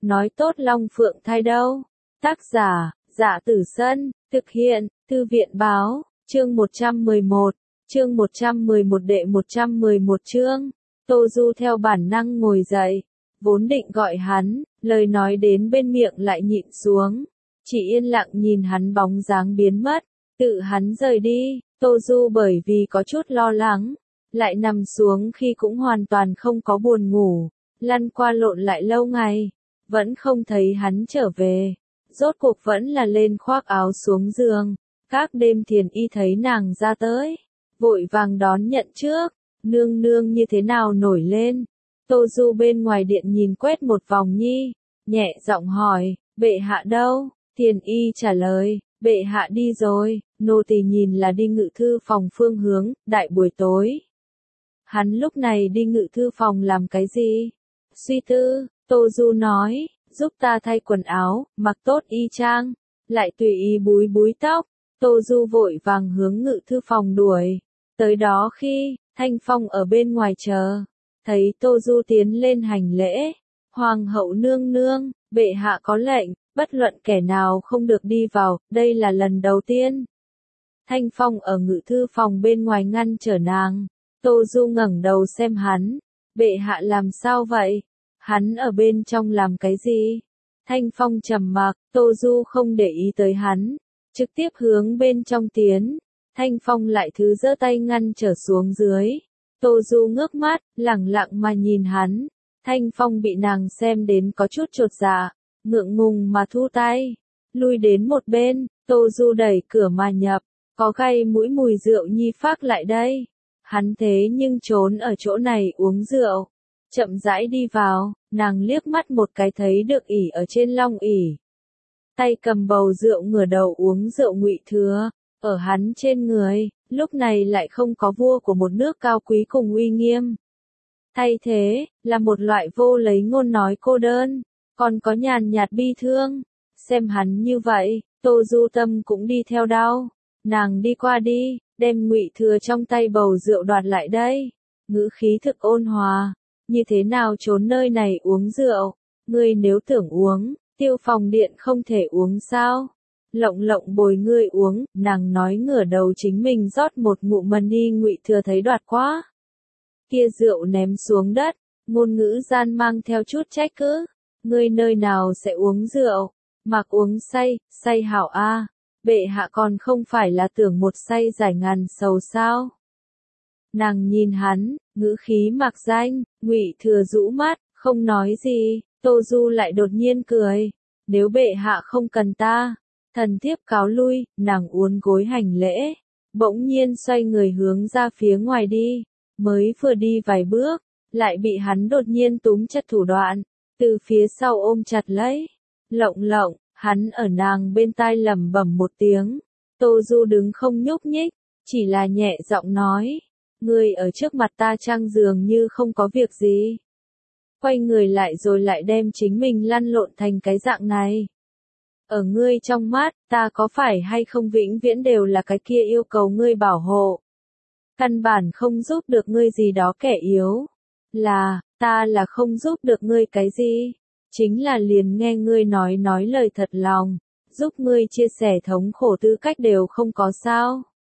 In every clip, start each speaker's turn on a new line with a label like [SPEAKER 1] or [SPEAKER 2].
[SPEAKER 1] nói tốt Long Phượng thai đâu. Tác giả, Dạ Tử Sân, thực hiện, Thư viện Báo, chương 111, chương 111 đệ 111 chương. Tô Du theo bản năng ngồi dậy, vốn định gọi hắn, lời nói đến bên miệng lại nhịn xuống, chỉ yên lặng nhìn hắn bóng dáng biến mất, tự hắn rời đi. Tô Du bởi vì có chút lo lắng, lại nằm xuống khi cũng hoàn toàn không có buồn ngủ, lăn qua lộn lại lâu ngày, vẫn không thấy hắn trở về. Rốt cuộc vẫn là lên khoác áo xuống giường, các đêm Thiền Y thấy nàng ra tới, vội vàng đón nhận trước, nương nương như thế nào nổi lên. Tô Du bên ngoài điện nhìn quét một vòng nhi, nhẹ giọng hỏi, bệ hạ đâu? Thiền Y trả lời, bệ hạ đi rồi, nô tỳ nhìn là đi ngự thư phòng phương hướng, đại buổi tối. Hắn lúc này đi ngự thư phòng làm cái gì? Suy tư, Tô Du nói, giúp ta thay quần áo, mặc tốt y trang, lại tùy ý búi búi tóc. Tô Du vội vàng hướng ngự thư phòng đuổi. Tới đó khi, Thanh Phong ở bên ngoài chờ, thấy Tô Du tiến lên hành lễ. Hoàng hậu nương nương, bệ hạ có lệnh, bất luận kẻ nào không được đi vào, đây là lần đầu tiên. Thanh Phong ở ngự thư phòng bên ngoài ngăn trở nàng. Tô Du ngẩng đầu xem hắn, bệ hạ làm sao vậy? Hắn ở bên trong làm cái gì? Thanh Phong trầm mặc, Tô Du không để ý tới hắn, trực tiếp hướng bên trong tiến. Thanh Phong lại thứ giơ tay ngăn trở xuống dưới. Tô Du ngước mắt, lẳng lặng mà nhìn hắn. Thanh Phong bị nàng xem đến có chút chột dạ, ngượng ngùng mà thu tay, lui đến một bên. Tô Du đẩy cửa mà nhập, có gây mũi mùi rượu nhi phác lại đây. Hắn thế nhưng trốn ở chỗ này uống rượu. Chậm rãi đi vào, nàng liếc mắt một cái thấy được ỉ ở trên long ỉ. Tay cầm bầu rượu ngửa đầu uống rượu Ngụy Thừa, ở hắn trên người, lúc này lại không có vua của một nước cao quý cùng uy nghiêm. Thay thế, là một loại vô lấy ngôn nói cô đơn, còn có nhàn nhạt bi thương. Xem hắn như vậy, Tô Du tâm cũng đi theo đau. Nàng đi qua đi, đem Ngụy Thừa trong tay bầu rượu đoạt lại đây. Ngữ khí thực ôn hòa. Như thế nào trốn nơi này uống rượu? Ngươi nếu tưởng uống, Tiêu Phòng điện không thể uống sao? Lộng lộng bồi ngươi uống, nàng nói ngửa đầu chính mình rót một ngụm mần đi. Ngụy Thừa thấy đoạt quá. Kia rượu ném xuống đất, ngôn ngữ gian mang theo chút trách cứ. Ngươi nơi nào sẽ uống rượu? Mặc uống say, say hảo a. Bệ hạ còn không phải là tưởng một say giải ngàn sầu sao? Nàng nhìn hắn, ngữ khí mạc danh. Ngụy Thừa rũ mắt, không nói gì. Tô Du lại đột nhiên cười. Nếu bệ hạ không cần ta, thần thiếp cáo lui. Nàng uốn gối hành lễ, bỗng nhiên xoay người hướng ra phía ngoài đi. Mới vừa đi vài bước, lại bị hắn đột nhiên túm chặt thủ đoạn, từ phía sau ôm chặt lấy. Lộng lộng, hắn ở nàng bên tai lẩm bẩm một tiếng. Tô Du đứng không nhúc nhích, chỉ là nhẹ giọng nói, ngươi ở trước mặt ta trang dường như không có việc gì. Quay người lại rồi lại đem chính mình lăn lộn thành cái dạng này. Ở ngươi trong mắt, ta có phải hay không vĩnh viễn đều là cái kia yêu cầu ngươi bảo hộ. Căn bản không giúp được ngươi gì đó kẻ yếu. Ta là không giúp được ngươi cái gì. Chính là liền nghe ngươi nói lời thật lòng, giúp ngươi chia sẻ thống khổ tư cách đều không có sao.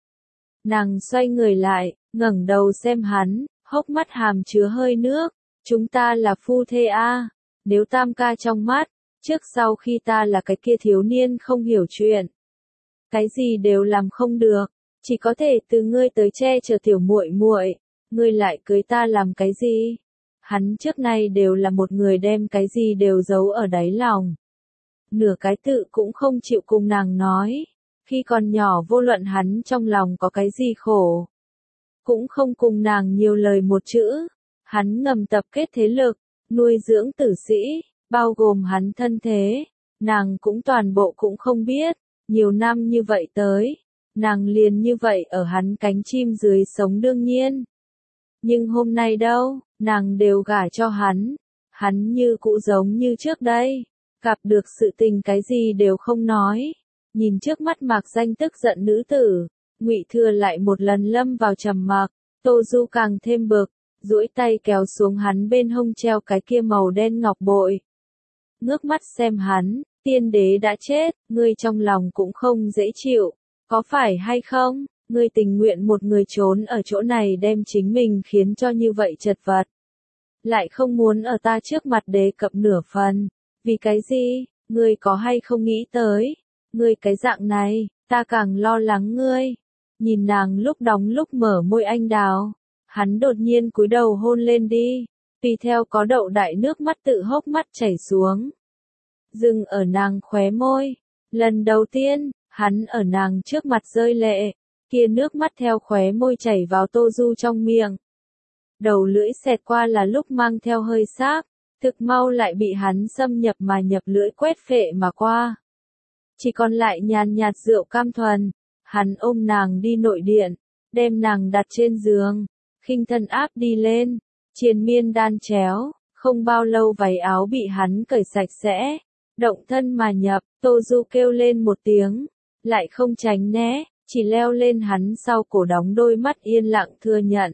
[SPEAKER 1] Nàng xoay người lại, ngẩng đầu xem hắn, hốc mắt hàm chứa hơi nước. Chúng ta là phu thê a. Nếu Tam ca trong mắt, trước sau khi ta là cái kia thiếu niên không hiểu chuyện, cái gì đều làm không được, chỉ có thể từ ngươi tới che chở tiểu muội muội, ngươi lại cưới ta làm cái gì? Hắn trước nay đều là một người đem cái gì đều giấu ở đáy lòng. Nửa cái tự cũng không chịu cùng nàng nói. Khi còn nhỏ vô luận hắn trong lòng có cái gì khổ, cũng không cùng nàng nhiều lời một chữ. Hắn ngầm tập kết thế lực, nuôi dưỡng tử sĩ, bao gồm hắn thân thế. Nàng cũng toàn bộ cũng không biết. Nhiều năm như vậy tới, nàng liền như vậy ở hắn cánh chim dưới sống đương nhiên. Nhưng hôm nay đâu, nàng đều gả cho hắn. Hắn như cũ giống như trước đây, gặp được sự tình cái gì đều không nói. Nhìn trước mắt mạc danh tức giận nữ tử, Ngụy Thừa lại một lần lâm vào trầm mặc. Tô Du càng thêm bực, duỗi tay kéo xuống hắn bên hông treo cái kia màu đen ngọc bội. ngước mắt xem hắn, tiên đế đã chết, ngươi trong lòng cũng không dễ chịu, có phải hay không? Ngươi tình nguyện một người trốn ở chỗ này đem chính mình khiến cho như vậy chật vật. Lại không muốn ở ta trước mặt đề cập nửa phần. Vì cái gì? Ngươi có hay không nghĩ tới? Ngươi cái dạng này, ta càng lo lắng ngươi. Nhìn nàng lúc đóng lúc mở môi anh đào. Hắn đột nhiên cúi đầu hôn lên đi. Tùy theo có đậu đại nước mắt tự hốc mắt chảy xuống. Dừng ở nàng khóe môi. Lần đầu tiên, hắn ở nàng trước mặt rơi lệ. Kia nước mắt theo khóe môi chảy vào Tô Du trong miệng. Đầu lưỡi xẹt qua là lúc mang theo hơi xác, thực mau lại bị hắn xâm nhập mà nhập lưỡi quét phệ mà qua. Chỉ còn lại nhàn nhạt rượu cam thuần, hắn ôm nàng đi nội điện, đem nàng đặt trên giường, khinh thân áp đi lên, triền miên đan chéo, không bao lâu váy áo bị hắn cởi sạch sẽ, động thân mà nhập, Tô Du kêu lên một tiếng, lại không tránh né, chỉ leo lên hắn sau cổ đóng đôi mắt yên lặng thừa nhận.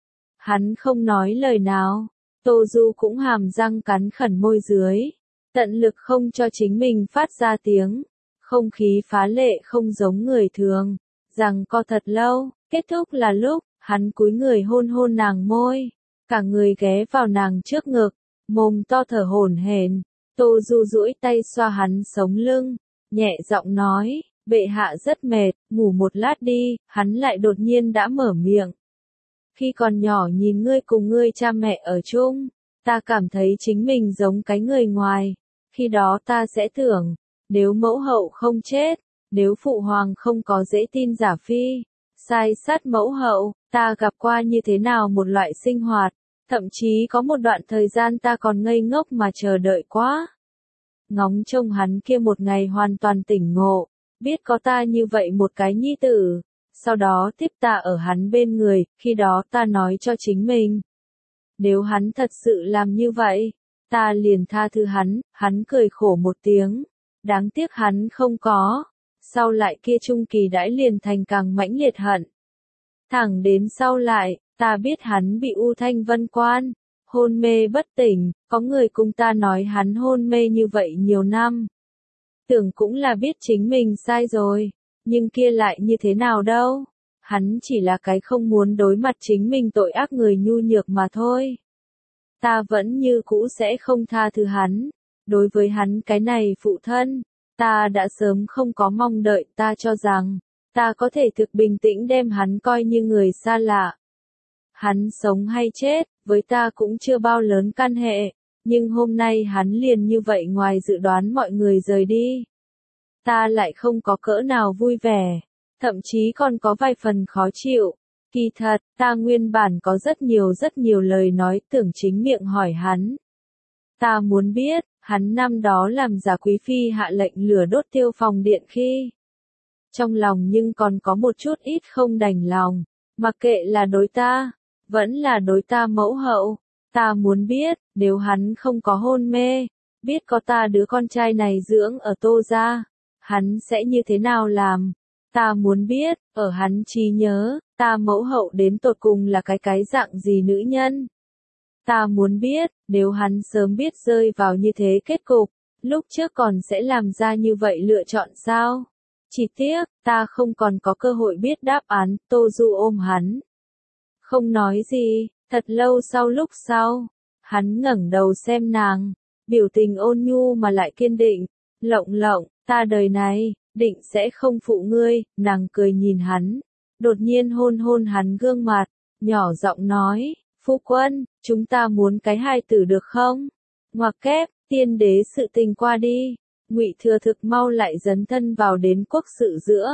[SPEAKER 1] Hắn không nói lời nào, Tô Du cũng hàm răng cắn khẩn môi dưới, tận lực không cho chính mình phát ra tiếng, không khí phá lệ không giống người thường, rằng co thật lâu, kết thúc là lúc, hắn cúi người hôn hôn nàng môi, cả người ghé vào nàng trước ngực, mồm to thở hổn hển, Tô Du duỗi tay xoa hắn sống lưng, nhẹ giọng nói, bệ hạ rất mệt, ngủ một lát đi, hắn lại đột nhiên đã mở miệng. Khi còn nhỏ nhìn ngươi cùng ngươi cha mẹ ở chung, ta cảm thấy chính mình giống cái người ngoài, khi đó ta sẽ tưởng, nếu mẫu hậu không chết, nếu phụ hoàng không có dễ tin giả phi, sai sát mẫu hậu, ta gặp qua như thế nào một loại sinh hoạt, thậm chí có một đoạn thời gian ta còn ngây ngốc mà chờ đợi quá. Ngóng trông hắn kia một ngày hoàn toàn tỉnh ngộ, biết có ta như vậy một cái nhi tử, sau đó tiếp ta ở hắn bên người, khi đó ta nói cho chính mình. Nếu hắn thật sự làm như vậy, ta liền tha thứ hắn cười khổ một tiếng, đáng tiếc hắn không có, sau lại kia trung kỳ đãi liền thành càng mãnh liệt hận. Thẳng đến sau lại, ta biết hắn bị U Thanh Vân quan, hôn mê bất tỉnh, có người cùng ta nói hắn hôn mê như vậy nhiều năm. Tưởng cũng là biết chính mình sai rồi, nhưng kia lại như thế nào đâu, hắn chỉ là cái không muốn đối mặt chính mình tội ác người nhu nhược mà thôi. Ta vẫn như cũ sẽ không tha thứ hắn, đối với hắn cái này phụ thân, ta đã sớm không có mong đợi, ta cho rằng, ta có thể thực bình tĩnh đem hắn coi như người xa lạ. Hắn sống hay chết, với ta cũng chưa bao lớn căn hệ, nhưng hôm nay hắn liền như vậy ngoài dự đoán mọi người rời đi. Ta lại không có cỡ nào vui vẻ, thậm chí còn có vài phần khó chịu. Kỳ thật, ta nguyên bản có rất nhiều lời nói tưởng chính miệng hỏi hắn. Ta muốn biết, hắn năm đó làm giả quý phi hạ lệnh lửa đốt tiêu phòng điện khi. Trong lòng nhưng còn có một chút ít không đành lòng, mặc kệ là đối ta, vẫn là đối ta mẫu hậu. Ta muốn biết, nếu hắn không có hôn mê, biết có ta đứa con trai này dưỡng ở Tô gia, hắn sẽ như thế nào làm? Ta muốn biết, ở hắn trí nhớ, ta mẫu hậu đến tột cùng là cái dạng gì nữ nhân? Ta muốn biết, nếu hắn sớm biết rơi vào như thế kết cục, lúc trước còn sẽ làm ra như vậy lựa chọn sao? Chỉ tiếc, ta không còn có cơ hội biết đáp án, Tô Du ôm hắn. Không nói gì, thật lâu sau lúc sau, hắn ngẩng đầu xem nàng, biểu tình ôn nhu mà lại kiên định, lộng, ta đời này, định sẽ không phụ ngươi, nàng cười nhìn hắn, đột nhiên hôn hôn hắn gương mặt, nhỏ giọng nói, phu quân, chúng ta muốn cái hài tử được không? Ngoặc kép, tiên đế sự tình qua đi, Ngụy Thừa thực mau lại dấn thân vào đến quốc sự giữa.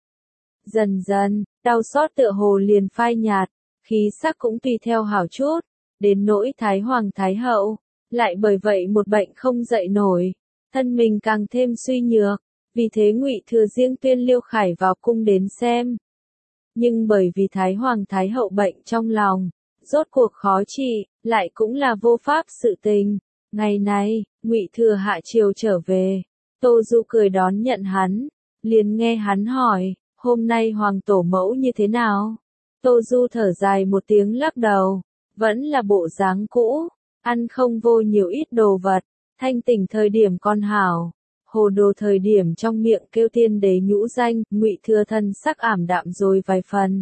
[SPEAKER 1] Dần dần, đau xót tựa hồ liền phai nhạt, khí sắc cũng tùy theo hảo chút, đến nỗi Thái Hoàng Thái Hậu, lại bởi vậy một bệnh không dậy nổi, thân mình càng thêm suy nhược, vì thế Ngụy Thừa riêng tuyên Liêu Khải vào cung đến xem. Nhưng bởi vì Thái Hoàng Thái Hậu bệnh trong lòng, rốt cuộc khó trị, lại cũng là vô pháp sự tình. Ngày này, Ngụy Thừa hạ triều trở về, Tô Du cười đón nhận hắn, liền nghe hắn hỏi, hôm nay Hoàng tổ mẫu như thế nào? Tô Du thở dài một tiếng lắc đầu, vẫn là bộ dáng cũ, ăn không vô nhiều ít đồ vật, thanh tỉnh thời điểm con hảo, hồ đồ thời điểm trong miệng kêu tiên đế nhũ danh, Ngụy Thừa thân sắc ảm đạm rồi vài phần.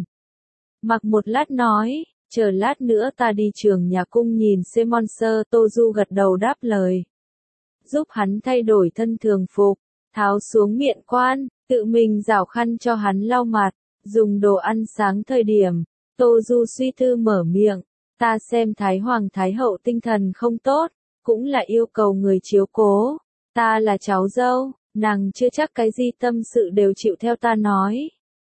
[SPEAKER 1] Mặc một lát nói, chờ lát nữa ta đi trường nhà cung nhìn xem Monster. Tô Du gật đầu đáp lời. Giúp hắn thay đổi thân thường phục, tháo xuống miện quan, tự mình rảo khăn cho hắn lau mặt, dùng đồ ăn sáng thời điểm. Tô Du suy tư mở miệng, ta xem Thái Hoàng Thái Hậu tinh thần không tốt, cũng là yêu cầu người chiếu cố. Ta là cháu dâu, nàng chưa chắc cái gì tâm sự đều chịu theo ta nói.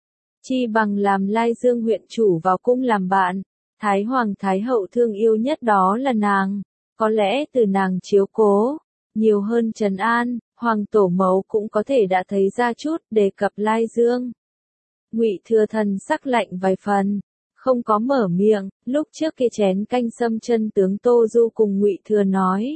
[SPEAKER 1] Chi bằng làm Lai Dương huyện chủ vào cung làm bạn, Thái Hoàng Thái Hậu thương yêu nhất đó là nàng, có lẽ từ nàng chiếu cố, nhiều hơn trấn an, Hoàng tổ mẫu cũng có thể đã thấy ra chút đề cập Lai Dương. Ngụy Thừa thần sắc lạnh vài phần, không có mở miệng, lúc trước kia chén canh sâm chân tướng Tô Du cùng Ngụy Thừa nói.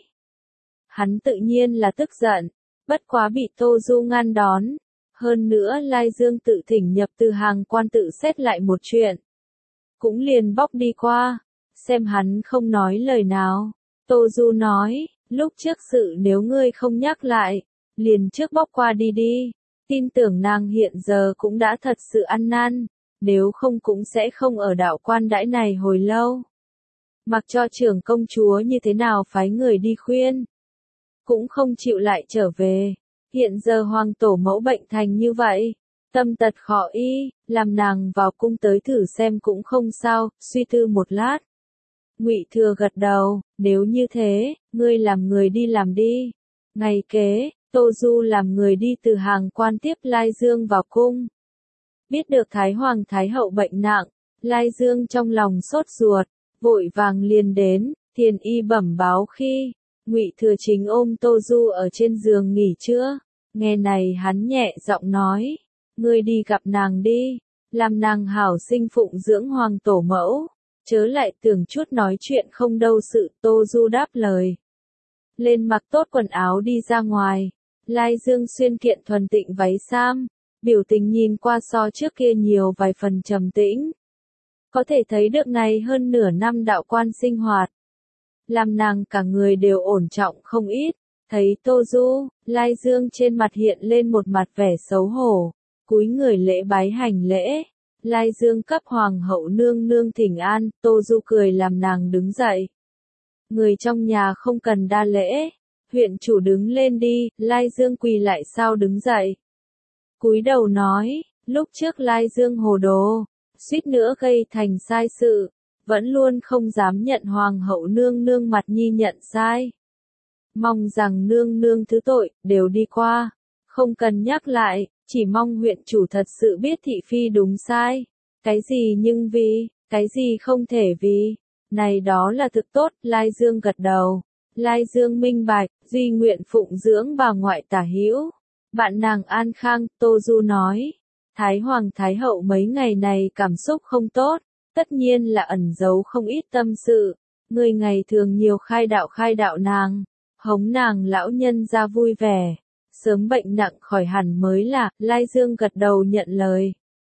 [SPEAKER 1] Hắn tự nhiên là tức giận, bất quá bị Tô Du ngăn đón. Hơn nữa Lai Dương tự thỉnh nhập từ hàng quan tự xét lại một chuyện. Cũng liền bóc đi qua, xem hắn không nói lời nào. Tô Du nói, lúc trước sự nếu ngươi không nhắc lại, liền trước bóc qua đi đi. Tin tưởng nàng hiện giờ cũng đã thật sự ăn năn, nếu không cũng sẽ không ở đạo quan đãi này hồi lâu. Mặc cho trưởng công chúa như thế nào phái người đi khuyên, cũng không chịu lại trở về. Hiện giờ Hoàng tổ mẫu bệnh thành như vậy, tâm tật khó y, làm nàng vào cung tới thử xem cũng không sao. Suy tư một lát, Ngụy Thừa gật đầu, nếu như thế, ngươi làm người đi làm đi. Ngày kế, Tô Du làm người đi từ hàng quan tiếp Lai Dương vào cung. Biết được Thái Hoàng Thái Hậu bệnh nặng, Lai Dương trong lòng sốt ruột, vội vàng liền đến. Thiền y bẩm báo khi Ngụy Thừa chính ôm Tô Du ở trên giường nghỉ trưa. Nghe này hắn nhẹ giọng nói, ngươi đi gặp nàng đi, làm nàng hảo sinh phụng dưỡng Hoàng tổ mẫu, chớ lại tưởng chút nói chuyện không đâu sự. Tô Du đáp lời. Lên mặc tốt quần áo đi ra ngoài, Lai Dương xuyên kiện thuần tịnh váy sam, biểu tình nhìn qua so trước kia nhiều vài phần trầm tĩnh. Có thể thấy được này hơn nửa năm đạo quan sinh hoạt, làm nàng cả người đều ổn trọng không ít. Thấy Tô Du, Lai Dương trên mặt hiện lên một mặt vẻ xấu hổ, cúi người lễ bái hành lễ. Lai Dương cấp Hoàng hậu nương nương thỉnh an. Tô Du cười làm nàng đứng dậy. Người trong nhà không cần đa lễ, huyện chủ đứng lên đi. Lai Dương quỳ lại sao đứng dậy, cúi đầu nói, lúc trước Lai Dương hồ đồ, suýt nữa gây thành sai sự, vẫn luôn không dám nhận Hoàng hậu nương nương mặt nhi nhận sai. Mong rằng nương nương thứ tội, đều đi qua, không cần nhắc lại, chỉ mong huyện chủ thật sự biết thị phi đúng sai. Cái gì nhưng vì, cái gì không thể vì, này đó là thực tốt. Lai Dương gật đầu, Lai Dương minh bạch, duy nguyện phụng dưỡng bà ngoại tả hữu, bạn nàng an khang. Tô Du nói, Thái Hoàng Thái Hậu mấy ngày này cảm xúc không tốt, tất nhiên là ẩn giấu không ít tâm sự, người ngày thường nhiều khai đạo nàng, hống nàng lão nhân ra vui vẻ, sớm bệnh nặng khỏi hẳn mới là. Lai Dương gật đầu nhận lời.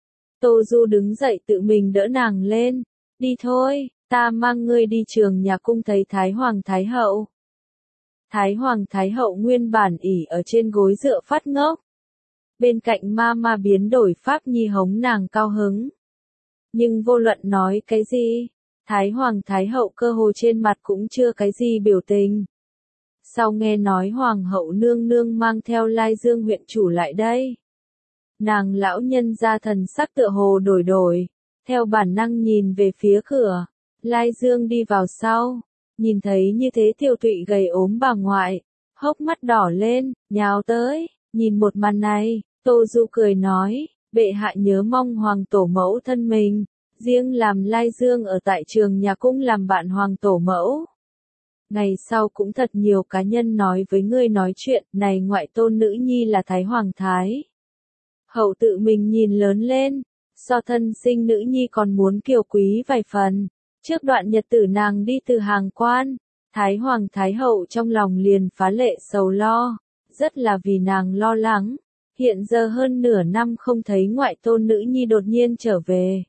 [SPEAKER 1] Tô Du đứng dậy tự mình đỡ nàng lên, đi thôi, ta mang ngươi đi trường nhà cung thấy Thái Hoàng Thái Hậu. Thái Hoàng Thái Hậu nguyên bản ỉ ở trên gối dựa phát ngốc, bên cạnh ma biến đổi pháp nhi hống nàng cao hứng. Nhưng vô luận nói cái gì, Thái Hoàng Thái Hậu cơ hồ trên mặt cũng chưa cái gì biểu tình. Sau nghe nói Hoàng hậu nương nương mang theo Lai Dương huyện chủ lại đây, nàng lão nhân ra thần sắc tựa hồ đổi, theo bản năng nhìn về phía cửa. Lai Dương đi vào sau, nhìn thấy như thế tiêu tụy gầy ốm bà ngoại, hốc mắt đỏ lên, nhào tới, nhìn một màn này, Tô Du cười nói, bệ hạ nhớ mong Hoàng tổ mẫu thân mình, riêng làm Lai Dương ở tại trường nhà cung làm bạn Hoàng tổ mẫu. Ngày sau cũng thật nhiều cá nhân nói với ngươi nói chuyện, này ngoại tôn nữ nhi là Thái Hoàng Thái Hậu tự mình nhìn lớn lên, so thân sinh nữ nhi còn muốn kiều quý vài phần. Trước đoạn nhật tử nàng đi từ hàng quan, Thái Hoàng Thái Hậu trong lòng liền phá lệ sầu lo, rất là vì nàng lo lắng. Hiện giờ hơn nửa năm không thấy ngoại tôn nữ nhi đột nhiên trở về,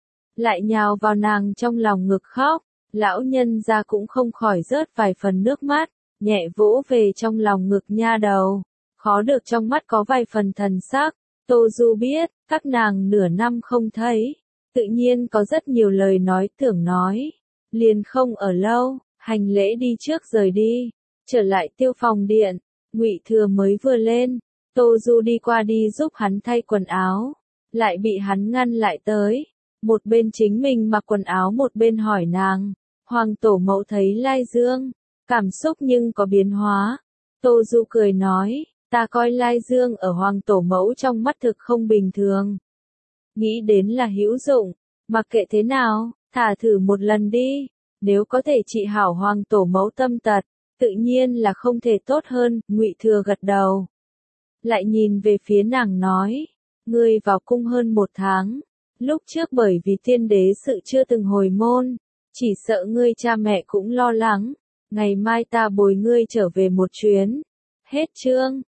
[SPEAKER 1] lại nhào vào nàng trong lòng ngực khóc, lão nhân gia cũng không khỏi rớt vài phần nước mắt. nhẹ vỗ về trong lòng ngực nha đầu, khó được trong mắt có vài phần thần sắc. Tô Du biết, các nàng nửa năm không thấy, tự nhiên có rất nhiều lời nói tưởng nói, liền không ở lâu, hành lễ đi trước rời đi, trở lại Tiêu Phòng điện, Ngụy Thừa mới vừa lên, Tô Du đi qua đi giúp hắn thay quần áo, lại bị hắn ngăn lại tới, một bên chính mình mặc quần áo một bên hỏi nàng, Hoàng tổ mẫu thấy Lai Dương, cảm xúc nhưng có biến hóa. Tô Du cười nói, ta coi Lai Dương ở Hoàng tổ mẫu trong mắt thực không bình thường. Nghĩ đến là hữu dụng, mặc kệ thế nào, thả thử một lần đi, nếu có thể trị hảo Hoàng tổ mẫu tâm tật, tự nhiên là không thể tốt hơn. Ngụy Thừa gật đầu, lại nhìn về phía nàng nói, ngươi vào cung hơn 1 tháng, lúc trước bởi vì tiên đế sự chưa từng hồi môn, chỉ sợ ngươi cha mẹ cũng lo lắng, ngày mai ta bồi ngươi trở về một chuyến. Hết chương.